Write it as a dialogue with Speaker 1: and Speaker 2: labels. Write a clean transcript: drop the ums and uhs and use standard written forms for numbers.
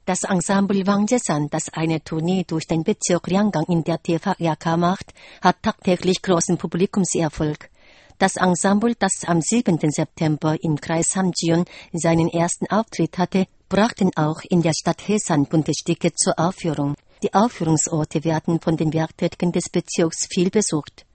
Speaker 1: Das Ensemble Wangjaesan, das eine Tournee durch den Bezirk Ryanggang in der TV-RK macht, hat tagtäglich großen Publikumserfolg. Das Ensemble, das am 7. September im Kreis Hamgyön seinen ersten Auftritt hatte, brachten auch in der Stadt Haesan bunte Stücke zur Aufführung. Die Aufführungsorte werden von den Werktätigen des Bezirks viel besucht.